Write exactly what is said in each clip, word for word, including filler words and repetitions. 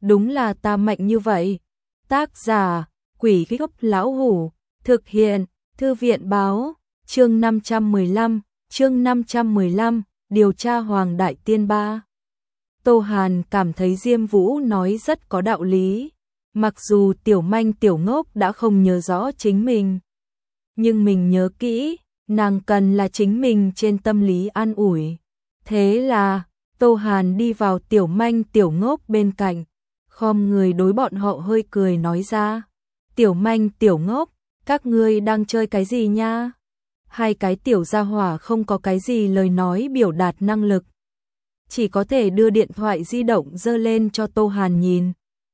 đúng là ta mạnh như vậy. Tác giả, Quỷ Gốc Lão Hủ, thực hiện, Thư viện Báo, chương năm trăm mười lăm, chương năm trăm mười lăm, điều tra Hoàng Đại Tiên ba. Tô Hàn cảm thấy Diêm Vũ nói rất có đạo lý, mặc dù tiểu manh tiểu ngốc đã không nhớ rõ chính mình. Nhưng mình nhớ kỹ, nàng cần là chính mình trên tâm lý an ủi. Thế là, Tô Hàn đi vào tiểu manh tiểu ngốc bên cạnh, khom người đối bọn họ hơi cười nói ra. Tiểu manh tiểu ngốc, các ngươi đang chơi cái gì nha? Hai cái tiểu gia hỏa không có cái gì lời nói biểu đạt năng lực. Chỉ có thể đưa điện thoại di động giơ lên cho Tô Hàn nhìn.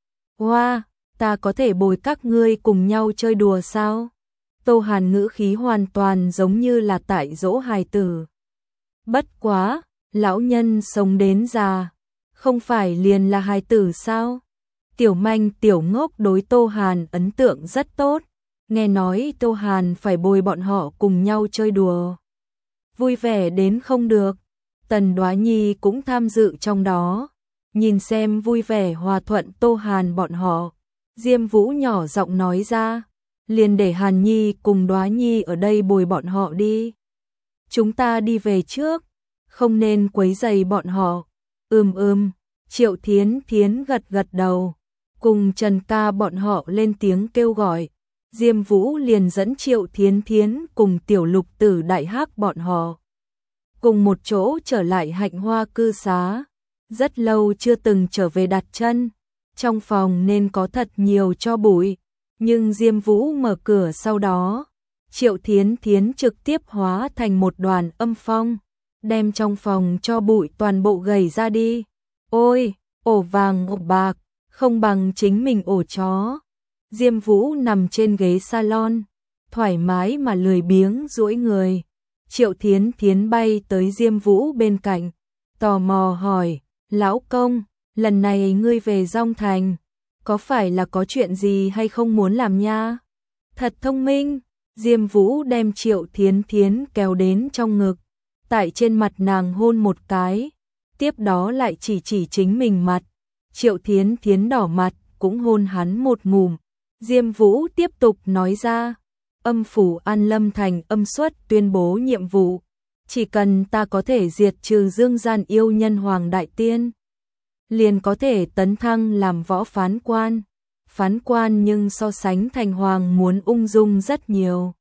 Wow, ta có thể bồi các ngươi cùng nhau chơi đùa sao? Tô Hàn ngữ khí hoàn toàn giống như là tại dỗ hài tử. Bất quá, lão nhân sống đến già, không phải liền là hài tử sao? Tiểu manh tiểu ngốc đối Tô Hàn ấn tượng rất tốt, nghe nói Tô Hàn phải bồi bọn họ cùng nhau chơi đùa. Vui vẻ đến không được, Tần Đoá Nhi cũng tham dự trong đó, nhìn xem vui vẻ hòa thuận Tô Hàn bọn họ. Diêm Vũ nhỏ giọng nói ra, liền để Hàn Nhi cùng Đoá Nhi ở đây bồi bọn họ đi. Chúng ta đi về trước, không nên quấy rầy bọn họ. Ừm ừm, Triệu Thiến Thiến gật gật đầu, cùng Trần ca bọn họ lên tiếng kêu gọi. Diêm Vũ liền dẫn Triệu Thiến Thiến cùng Tiểu Lục Tử Đại Hắc bọn họ cùng một chỗ trở lại Hạnh Hoa cư xá. Rất lâu chưa từng trở về đặt chân, trong phòng nên có thật nhiều tro bụi, nhưng Diêm Vũ mở cửa sau đó, Triệu Thiến Thiến trực tiếp hóa thành một đoàn âm phong, đem trong phòng tro bụi toàn bộ gầy ra đi. Ôi, ổ vàng ổ bạc, không bằng chính mình ổ chó. Diêm Vũ nằm trên ghế salon, thoải mái mà lười biếng duỗi người. Triệu Thiến Thiến bay tới Diêm Vũ bên cạnh, tò mò hỏi, lão công, lần này ngươi về Dong Thành, có phải là có chuyện gì hay không muốn làm nha? Thật thông minh. Diêm Vũ đem Triệu Thiến Thiến kéo đến trong ngực, tại trên mặt nàng hôn một cái, tiếp đó lại chỉ chỉ chính mình mặt. Triệu Thiến Thiến đỏ mặt, cũng hôn hắn một ngụm. Diêm Vũ tiếp tục nói ra, âm phủ An Lâm Thành âm xuất tuyên bố nhiệm vụ, chỉ cần ta có thể diệt trừ dương gian yêu nhân Hoàng Đại Tiên, liền có thể tấn thăng làm võ phán quan. Phán quan nhưng so sánh thành hoàng muốn ung dung rất nhiều.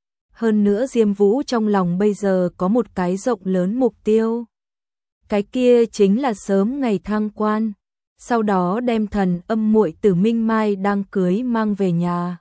Hơn nữa Diêm Vũ trong lòng bây giờ có một cái rộng lớn mục tiêu. Cái kia chính là sớm ngày thăng quan, sau đó đem thần âm muội Tử Minh Mai đang cưới mang về nhà.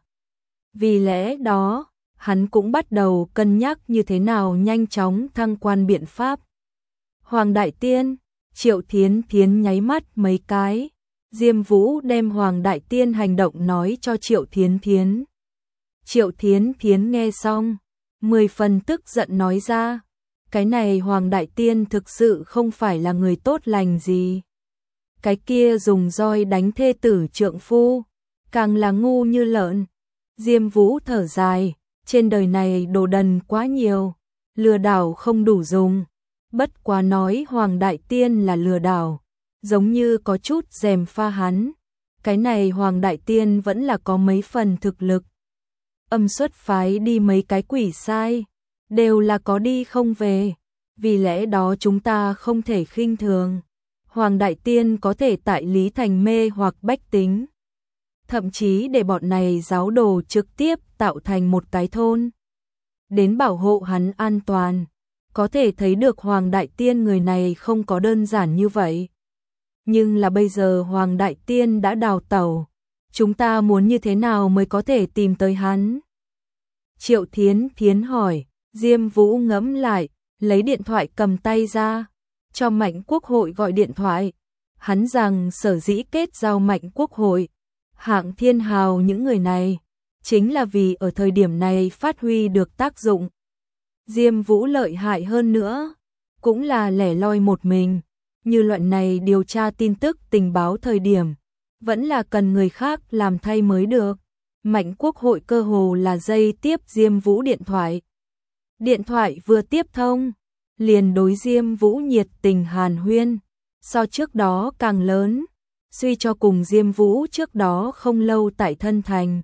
Vì lẽ đó, hắn cũng bắt đầu cân nhắc như thế nào nhanh chóng thăng quan biện pháp. Hoàng Đại Tiên, Triệu Thiến Thiến nháy mắt mấy cái. Diêm Vũ đem Hoàng Đại Tiên hành động nói cho Triệu Thiến Thiến. Triệu Thiến Thiến nghe xong, mười phần tức giận nói ra, cái này Hoàng Đại Tiên thực sự không phải là người tốt lành gì. Cái kia dùng roi đánh thê tử trượng phu, càng là ngu như lợn. Diêm Vũ thở dài, trên đời này đồ đần quá nhiều, lừa đảo không đủ dùng. Bất quá nói Hoàng Đại Tiên là lừa đảo, giống như có chút dèm pha hắn. Cái này Hoàng Đại Tiên vẫn là có mấy phần thực lực. Âm xuất phái đi mấy cái quỷ sai, đều là có đi không về. Vì lẽ đó chúng ta không thể khinh thường. Hoàng Đại Tiên có thể tại Lý Thành mê hoặc bách tính, thậm chí để bọn này giáo đồ trực tiếp tạo thành một cái thôn, đến bảo hộ hắn an toàn. Có thể thấy được Hoàng Đại Tiên người này không có đơn giản như vậy. Nhưng là bây giờ Hoàng Đại Tiên đã đào tẩu, chúng ta muốn như thế nào mới có thể tìm tới hắn? Triệu Thiến Thiến hỏi. Diêm Vũ ngẫm lại, lấy điện thoại cầm tay ra, cho Mạnh Quốc Hội gọi điện thoại. Hắn rằng sở dĩ kết giao Mạnh Quốc Hội, Hạng Thiên Hào những người này, chính là vì ở thời điểm này phát huy được tác dụng. Diêm Vũ lợi hại hơn nữa, cũng là lẻ loi một mình. Như loại này điều tra tin tức tình báo thời điểm, vẫn là cần người khác làm thay mới được. Mạnh Quốc Hội cơ hồ là dây tiếp Diêm Vũ điện thoại. Điện thoại vừa tiếp thông, liền đối Diêm Vũ nhiệt tình hàn huyên, so trước đó càng lớn. suy cho cùng Diêm Vũ trước đó không lâu tại thân thành.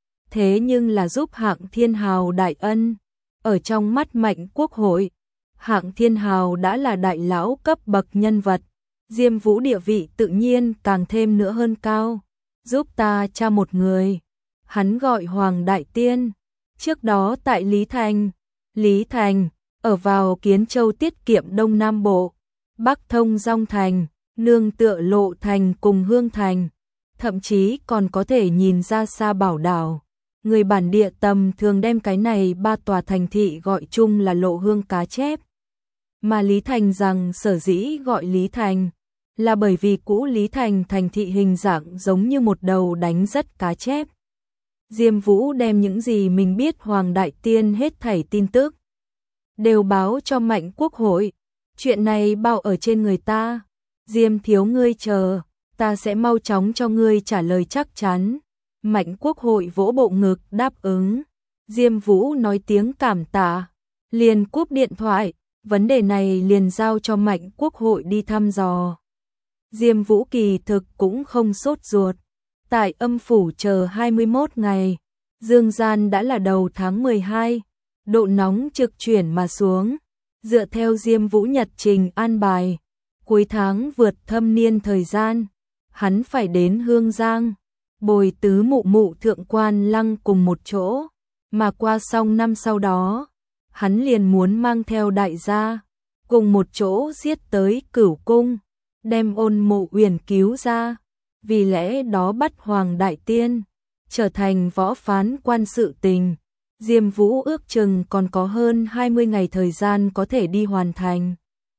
Thế nhưng là giúp Hạng Thiên Hào đại ân, ở trong mắt Mạnh Quốc hội, Hạng Thiên Hào đã là đại lão cấp bậc nhân vật, Diêm Vũ địa vị tự nhiên càng thêm nữa hơn cao, giúp ta tra một người, hắn gọi Hoàng Đại Tiên, trước đó tại Lý Thành, Lý Thành, ở vào Kiến Châu tiết kiệm Đông Nam Bộ, Bắc thông Dong Thành, nương tựa Lộ Thành cùng Hương Thành, thậm chí còn có thể nhìn ra xa Bảo Đảo. Người bản địa tầm thường đem cái này ba tòa thành thị gọi chung là Lộ Hương Cá Chép. Mà Lý Thành rằng sở dĩ gọi Lý Thành là bởi vì cũ Lý Thành thành thị hình dạng giống như một đầu đánh rất cá chép. Diêm Vũ đem những gì mình biết Hoàng Đại Tiên hết thảy tin tức đều báo cho Mạnh Quốc hội. Chuyện này bao ở trên người ta. Diêm thiếu ngươi chờ, ta sẽ mau chóng cho ngươi trả lời chắc chắn. Mạnh Quốc hội vỗ bộ ngực đáp ứng. Diêm Vũ nói tiếng cảm tạ, liền cúp điện thoại, vấn đề này liền giao cho Mạnh Quốc hội đi thăm dò. Diêm Vũ kỳ thực cũng không sốt ruột. Tại âm phủ chờ hai mươi mốt ngày, dương gian đã là đầu tháng mười hai, độ nóng trực chuyển mà xuống. Dựa theo Diêm Vũ nhật trình an bài, cuối tháng vượt thâm niên thời gian, hắn phải đến Hương Giang, bồi tứ mụ mụ thượng quan lăng cùng một chỗ, mà qua xong năm sau đó, hắn liền muốn mang theo đại gia, cùng một chỗ giết tới Cửu Cung, đem Ôn Mộ Uyển cứu ra, vì lẽ đó bắt Hoàng Đại Tiên, trở thành võ phán quan sự tình. Diêm Vũ ước chừng còn có hơn hai mươi ngày thời gian có thể đi hoàn thành.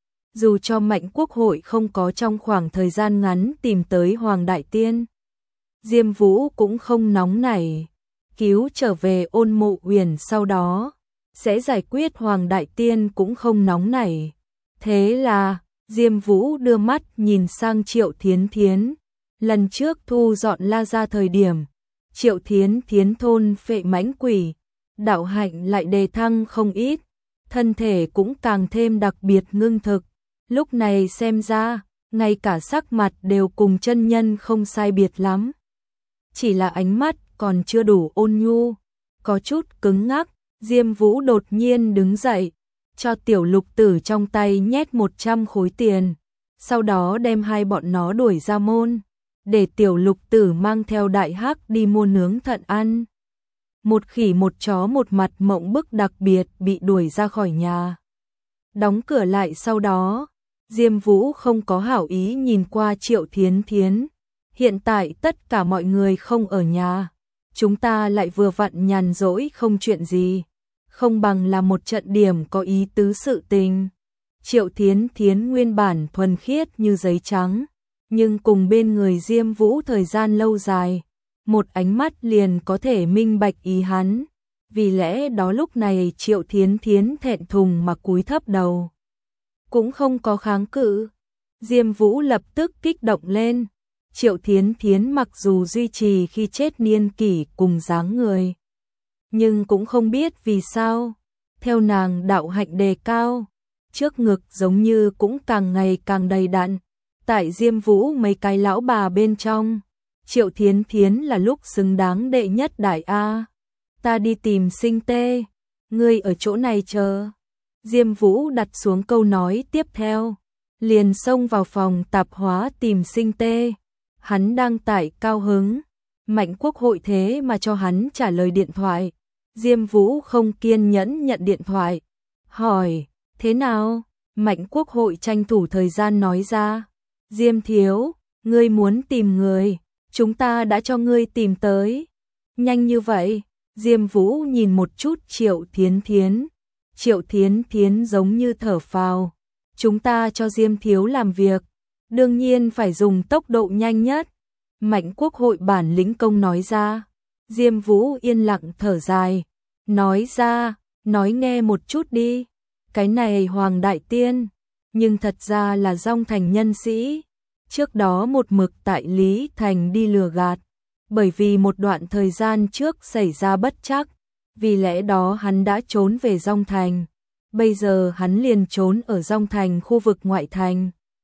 Dù cho Mạnh Quốc hội không có trong khoảng thời gian ngắn tìm tới Hoàng Đại Tiên, Diêm Vũ cũng không nóng nảy, cứu trở về Ôn Mộ Uyển sau đó sẽ giải quyết Hoàng Đại Tiên cũng không nóng nảy. Thế là Diêm Vũ đưa mắt nhìn sang Triệu Thiến Thiến. Lần trước thu dọn La Gia thời điểm, Triệu Thiến Thiến thôn phệ mãnh quỷ, đạo hạnh lại đề thăng không ít, thân thể cũng càng thêm đặc biệt ngưng thực. Lúc này xem ra, ngay cả sắc mặt đều cùng chân nhân không sai biệt lắm. Chỉ là ánh mắt còn chưa đủ ôn nhu, có chút cứng ngắc. Diêm Vũ đột nhiên đứng dậy, cho tiểu lục tử trong tay nhét một trăm khối tiền, sau đó đem hai bọn nó đuổi ra môn, để tiểu lục tử mang theo đại hắc đi mua nướng thận ăn. Một khỉ một chó một mặt mộng bức đặc biệt bị đuổi ra khỏi nhà. Đóng cửa lại sau đó, Diêm Vũ không có hảo ý nhìn qua Triệu Thiến Thiến. Hiện tại tất cả mọi người không ở nhà, chúng ta lại vừa vặn nhàn rỗi không chuyện gì, không bằng là một trận điểm có ý tứ sự tình. Triệu Thiến Thiến nguyên bản thuần khiết như giấy trắng, nhưng cùng bên người Diêm Vũ thời gian lâu dài, một ánh mắt liền có thể minh bạch ý hắn. Vì lẽ đó lúc này Triệu Thiến Thiến thẹn thùng mà cúi thấp đầu, cũng không có kháng cự. Diêm Vũ lập tức kích động lên. Triệu Thiến Thiến mặc dù duy trì khi chết niên kỷ cùng dáng người, nhưng cũng không biết vì sao, theo nàng đạo hạnh đề cao, trước ngực giống như cũng càng ngày càng đầy đặn. Tại Diêm Vũ mấy cái lão bà bên trong, Triệu Thiến Thiến là lúc xứng đáng đệ nhất đại A. Ta đi tìm Sinh Tê, ngươi ở chỗ này chờ. Diêm Vũ đặt xuống câu nói tiếp theo, liền xông vào phòng tạp hóa tìm Sinh Tê. Hắn đang tại cao hứng, Mạnh Quốc hội thế mà cho hắn trả lời điện thoại. Diêm Vũ không kiên nhẫn nhận điện thoại, hỏi, thế nào? Mạnh Quốc hội tranh thủ thời gian nói ra, Diêm thiếu, ngươi muốn tìm người, chúng ta đã cho ngươi tìm tới. Nhanh như vậy? Diêm Vũ nhìn một chút Triệu Thiến Thiến. Triệu Thiến Thiến giống như thở phào, chúng ta cho Diêm thiếu làm việc, đương nhiên phải dùng tốc độ nhanh nhất. Mạnh Quốc hội bản lĩnh công nói ra. Diêm Vũ yên lặng thở dài, nói ra, nói nghe một chút đi. Cái này Hoàng Đại Tiên, nhưng thật ra là Dong Thành nhân sĩ, trước đó một mực tại Lý Thành đi lừa gạt, bởi vì một đoạn thời gian trước xảy ra bất trắc, vì lẽ đó hắn đã trốn về Dong Thành. Bây giờ hắn liền trốn ở Dong Thành khu vực ngoại thành.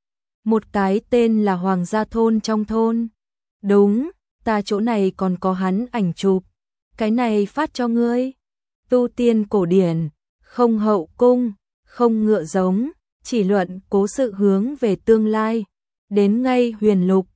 Một cái tên là Hoàng Gia Thôn trong thôn. Đúng, ta chỗ này còn có hắn ảnh chụp. Cái này phát cho ngươi. Tu tiên cổ điển, không hậu cung, không ngựa giống, chỉ luận cố sự hướng về tương lai. Đến ngay huyền lục,